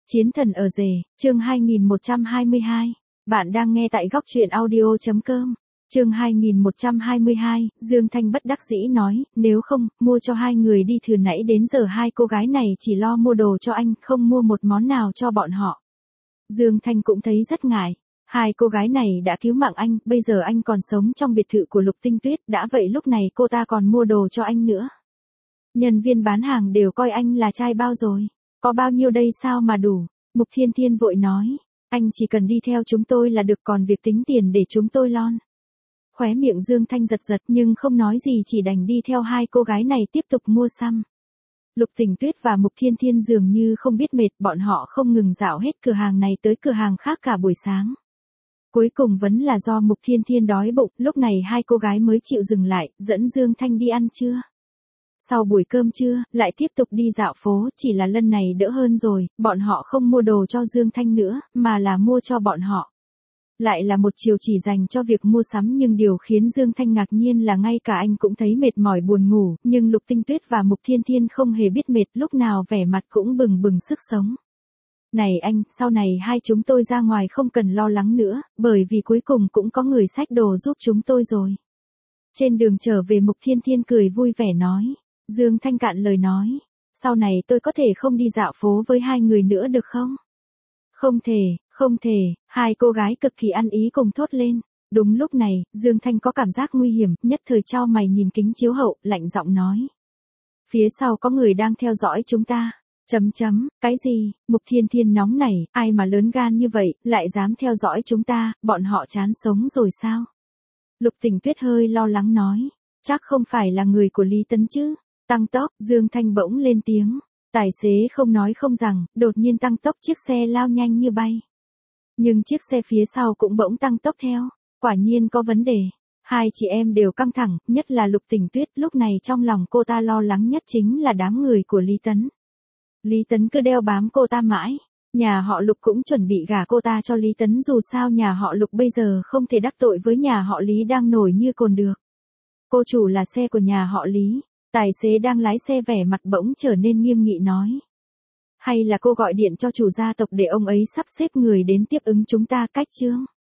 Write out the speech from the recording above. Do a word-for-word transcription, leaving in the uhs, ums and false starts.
Chiến thần ở rể, chương hai nghìn một trăm hai mươi hai. Bạn đang nghe tại góc truyện audio chấm com. Chương hai nghìn một trăm hai mươi hai, Dương Thanh bất đắc dĩ nói, nếu không, mua cho hai người đi, từ nãy đến giờ hai cô gái này chỉ lo mua đồ cho anh, không mua một món nào cho bọn họ. Dương Thanh cũng thấy rất ngại. Hai cô gái này đã cứu mạng anh, bây giờ anh còn sống trong biệt thự của Lục Tinh Tuyết, đã vậy lúc này cô ta còn mua đồ cho anh nữa. Nhân viên bán hàng đều coi anh là trai bao rồi. Có bao nhiêu đây sao mà đủ? Mục Thiên Thiên vội nói, anh chỉ cần đi theo chúng tôi là được, còn việc tính tiền để chúng tôi lon. Khóe miệng Dương Thanh giật giật nhưng không nói gì, chỉ đành đi theo hai cô gái này tiếp tục mua sắm. Lục Tình Tuyết và Mục Thiên Thiên dường như không biết mệt, bọn họ không ngừng dạo hết cửa hàng này tới cửa hàng khác cả buổi sáng. Cuối cùng vẫn là do Mục Thiên Thiên đói bụng, lúc này hai cô gái mới chịu dừng lại, dẫn Dương Thanh đi ăn trưa. Sau buổi cơm trưa, lại tiếp tục đi dạo phố, chỉ là lần này đỡ hơn rồi, bọn họ không mua đồ cho Dương Thanh nữa, mà là mua cho bọn họ. Lại là một chiều chỉ dành cho việc mua sắm, nhưng điều khiến Dương Thanh ngạc nhiên là ngay cả anh cũng thấy mệt mỏi buồn ngủ, nhưng Lục Tinh Tuyết và Mục Thiên Thiên không hề biết mệt, lúc nào vẻ mặt cũng bừng bừng sức sống. Này anh, sau này hai chúng tôi ra ngoài không cần lo lắng nữa, bởi vì cuối cùng cũng có người xách đồ giúp chúng tôi rồi. Trên đường trở về Mục Thiên Thiên cười vui vẻ nói. Dương Thanh cạn lời nói, sau này tôi có thể không đi dạo phố với hai người nữa được không? Không thể, không thể, hai cô gái cực kỳ ăn ý cùng thốt lên. Đúng lúc này, Dương Thanh có cảm giác nguy hiểm, nhất thời chau mày nhìn kính chiếu hậu, lạnh giọng nói. Phía sau có người đang theo dõi chúng ta. Chấm chấm, cái gì? Mục Thiên Thiên nóng nảy, ai mà lớn gan như vậy, lại dám theo dõi chúng ta, bọn họ chán sống rồi sao? Lục Tình Tuyết hơi lo lắng nói, chắc không phải là người của Lý Tấn chứ? Tăng tốc, Dương Thanh bỗng lên tiếng. Tài xế không nói không rằng, đột nhiên tăng tốc, chiếc xe lao nhanh như bay. Nhưng chiếc xe phía sau cũng bỗng tăng tốc theo. Quả nhiên có vấn đề. Hai chị em đều căng thẳng, nhất là Lục Tình Tuyết, lúc này trong lòng cô ta lo lắng nhất chính là đám người của Lý Tấn. Lý Tấn cứ đeo bám cô ta mãi. Nhà họ Lục cũng chuẩn bị gả cô ta cho Lý Tấn, dù sao nhà họ Lục bây giờ không thể đắc tội với nhà họ Lý đang nổi như cồn được. Cô chủ là xe của nhà họ Lý. Tài xế đang lái xe vẻ mặt bỗng trở nên nghiêm nghị nói. Hay là cô gọi điện cho chủ gia tộc để ông ấy sắp xếp người đến tiếp ứng chúng ta, cách chương.